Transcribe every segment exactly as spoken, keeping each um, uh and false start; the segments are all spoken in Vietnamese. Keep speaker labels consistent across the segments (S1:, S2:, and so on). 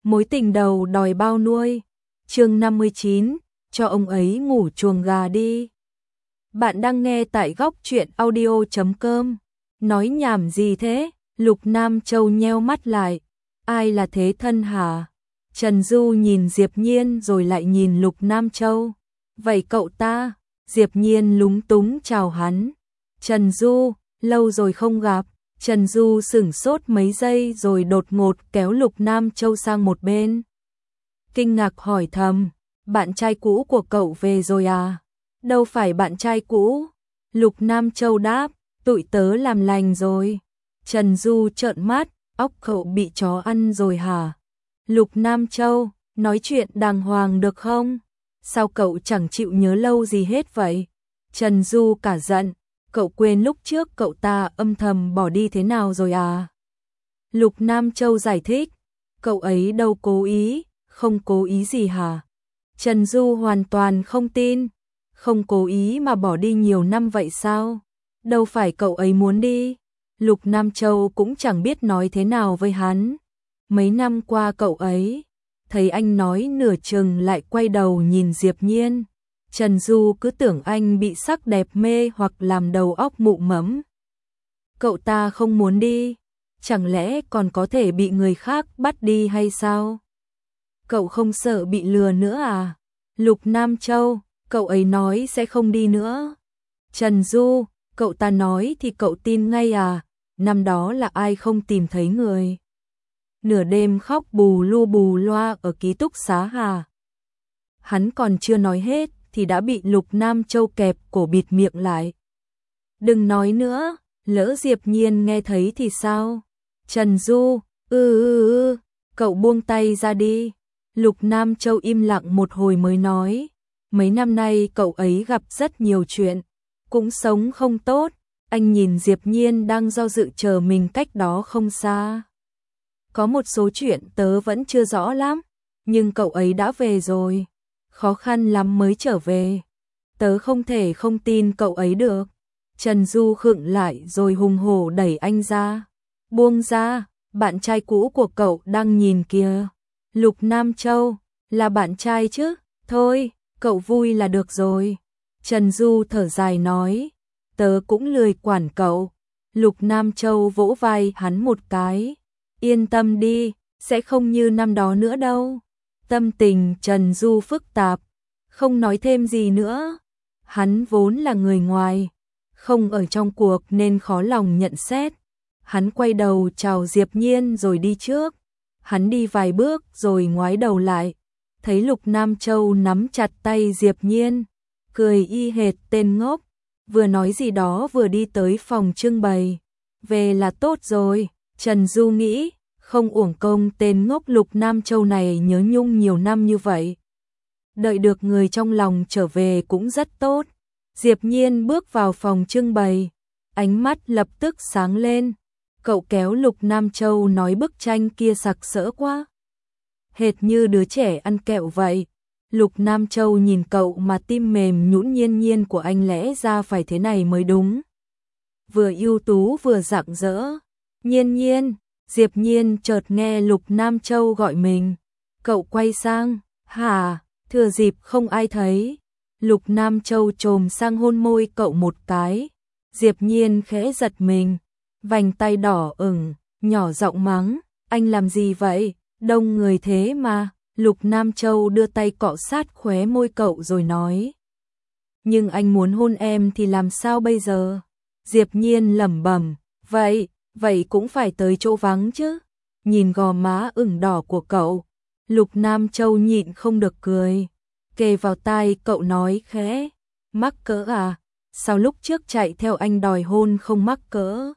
S1: Mối tình đầu đòi bao nuôi. Chương năm mươi chín, cho ông ấy ngủ chuồng gà đi. Bạn đang nghe tại góc truyện audio chấm com. Nói nhảm gì thế? Lục Nam Châu nheo mắt lại. Ai là thế thân hả? Trần Du nhìn Diệp Nhiên rồi lại nhìn Lục Nam Châu. Vậy cậu ta? Diệp Nhiên lúng túng chào hắn. Trần Du, lâu rồi không gặp. Trần Du sửng sốt mấy giây rồi đột ngột kéo Lục Nam Châu sang một bên. Kinh ngạc hỏi thầm, bạn trai cũ của cậu về rồi à? Đâu phải bạn trai cũ. Lục Nam Châu đáp, tụi tớ làm lành rồi. Trần Du trợn mắt, óc cậu bị chó ăn rồi hả? Lục Nam Châu, nói chuyện đàng hoàng được không? Sao cậu chẳng chịu nhớ lâu gì hết vậy? Trần Du cả giận, cậu quên lúc trước cậu ta âm thầm bỏ đi thế nào rồi à? Lục Nam Châu giải thích, cậu ấy đâu cố ý, không cố ý gì hả? Trần Du hoàn toàn không tin, không cố ý mà bỏ đi nhiều năm vậy sao? Đâu phải cậu ấy muốn đi. Lục Nam Châu cũng chẳng biết nói thế nào với hắn. Mấy năm qua cậu ấy, thấy anh nói nửa chừng lại quay đầu nhìn Diệp Nhiên. Trần Du cứ tưởng anh bị sắc đẹp mê hoặc làm đầu óc mụ mẫm. Cậu ta không muốn đi, chẳng lẽ còn có thể bị người khác bắt đi hay sao? Cậu không sợ bị lừa nữa à? Lục Nam Châu, cậu ấy nói sẽ không đi nữa. Trần Du, cậu ta nói thì cậu tin ngay à? Năm đó là ai không tìm thấy người? Nửa đêm khóc bù lu bù loa ở ký túc xá hà. Hắn còn chưa nói hết thì đã bị Lục Nam Châu kẹp cổ bịt miệng lại. Đừng nói nữa, lỡ Diệp Nhiên nghe thấy thì sao? Trần Du, ư ư ư, cậu buông tay ra đi. Lục Nam Châu im lặng một hồi mới nói, mấy năm nay cậu ấy gặp rất nhiều chuyện, cũng sống không tốt. Anh nhìn Diệp Nhiên đang do dự chờ mình cách đó không xa. Có một số chuyện tớ vẫn chưa rõ lắm, nhưng cậu ấy đã về rồi. Khó khăn lắm mới trở về. Tớ không thể không tin cậu ấy được. Trần Du khựng lại rồi hùng hổ đẩy anh ra. Buông ra, bạn trai cũ của cậu đang nhìn kìa. Lục Nam Châu, là bạn trai chứ? Thôi, cậu vui là được rồi. Trần Du thở dài nói, tớ cũng lười quản cậu. Lục Nam Châu vỗ vai hắn một cái. Yên tâm đi, sẽ không như năm đó nữa đâu. Tâm tình Trần Du phức tạp, không nói thêm gì nữa. Hắn vốn là người ngoài, không ở trong cuộc nên khó lòng nhận xét. Hắn quay đầu chào Diệp Nhiên rồi đi trước. Hắn đi vài bước rồi ngoái đầu lại, thấy Lục Nam Châu nắm chặt tay Diệp Nhiên, cười y hệt tên ngốc, vừa nói gì đó vừa đi tới phòng trưng bày. Về là tốt rồi, Trần Du nghĩ, không uổng công tên ngốc Lục Nam Châu này nhớ nhung nhiều năm như vậy. Đợi được người trong lòng trở về cũng rất tốt. Diệp Nhiên bước vào phòng trưng bày, ánh mắt lập tức sáng lên. Cậu kéo Lục Nam Châu nói bức tranh kia sặc sỡ quá. Hệt như đứa trẻ ăn kẹo vậy. Lục Nam Châu nhìn cậu mà tim mềm nhũn. Nhiên Nhiên của anh lẽ ra phải thế này mới đúng. Vừa ưu tú vừa rạng rỡ. Nhiên Nhiên, Diệp Nhiên chợt nghe Lục Nam Châu gọi mình. Cậu quay sang, hả, thừa dịp không ai thấy. Lục Nam Châu chồm sang hôn môi cậu một cái. Diệp Nhiên khẽ giật mình, vành tay đỏ ửng, nhỏ giọng mắng, anh làm gì vậy, đông người thế mà. Lục Nam Châu đưa tay cọ sát khóe môi cậu rồi nói, nhưng anh muốn hôn em thì làm sao bây giờ? Diệp Nhiên lẩm bẩm, vậy, vậy cũng phải tới chỗ vắng chứ. Nhìn gò má ửng đỏ của cậu, Lục Nam Châu nhịn không được cười, kề vào tai cậu nói khẽ, mắc cỡ à, sao lúc trước chạy theo anh đòi hôn không mắc cỡ?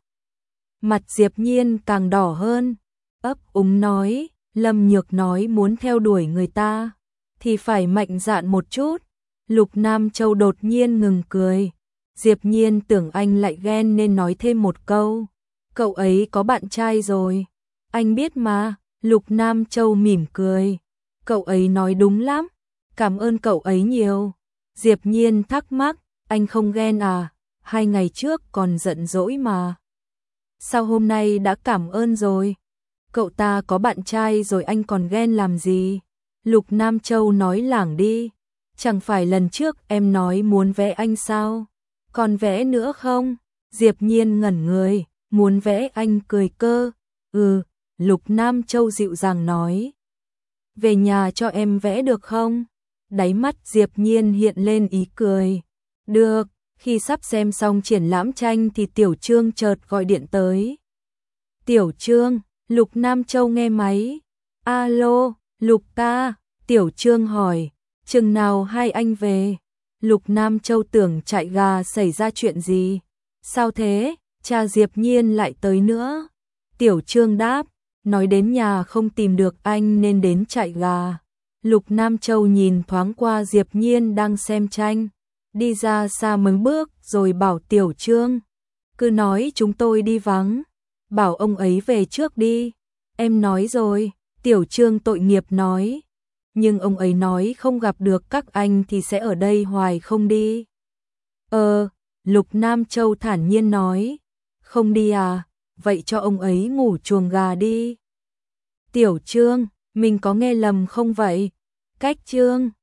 S1: Mặt Diệp Nhiên càng đỏ hơn, ấp úng nói, Lâm Nhược nói muốn theo đuổi người ta, thì phải mạnh dạn một chút. Lục Nam Châu đột nhiên ngừng cười, Diệp Nhiên tưởng anh lại ghen nên nói thêm một câu, cậu ấy có bạn trai rồi. Anh biết mà. Lục Nam Châu mỉm cười, cậu ấy nói đúng lắm, cảm ơn cậu ấy nhiều. Diệp Nhiên thắc mắc, anh không ghen à, hai ngày trước còn giận dỗi mà. Sao hôm nay đã cảm ơn rồi? Cậu ta có bạn trai rồi anh còn ghen làm gì? Lục Nam Châu nói lảng đi. Chẳng phải lần trước em nói muốn vẽ anh sao? Còn vẽ nữa không? Diệp Nhiên ngẩn người, muốn vẽ anh cười cơ. Ừ, Lục Nam Châu dịu dàng nói. Về nhà cho em vẽ được không? Đáy mắt Diệp Nhiên hiện lên ý cười. Được, khi sắp xem xong triển lãm tranh thì Tiểu Trương chợt gọi điện tới. Tiểu Trương, Lục Nam Châu nghe máy. Alo, Lục ca, Tiểu Trương hỏi, chừng nào hai anh về? Lục Nam Châu tưởng chạy gà xảy ra chuyện gì. Sao thế, cha Diệp Nhiên lại tới nữa? Tiểu Trương đáp, nói đến nhà không tìm được anh nên đến chạy gà. Lục Nam Châu nhìn thoáng qua Diệp Nhiên đang xem tranh, đi ra xa mấy bước rồi bảo Tiểu Trương, cứ nói chúng tôi đi vắng, bảo ông ấy về trước đi. Em nói rồi, Tiểu Trương tội nghiệp nói, nhưng ông ấy nói không gặp được các anh thì sẽ ở đây hoài không đi. Ờ, Lục Nam Châu thản nhiên nói, không đi à, vậy cho ông ấy ngủ chuồng gà đi. Tiểu Trương, mình có nghe lầm không vậy? Cách Trương,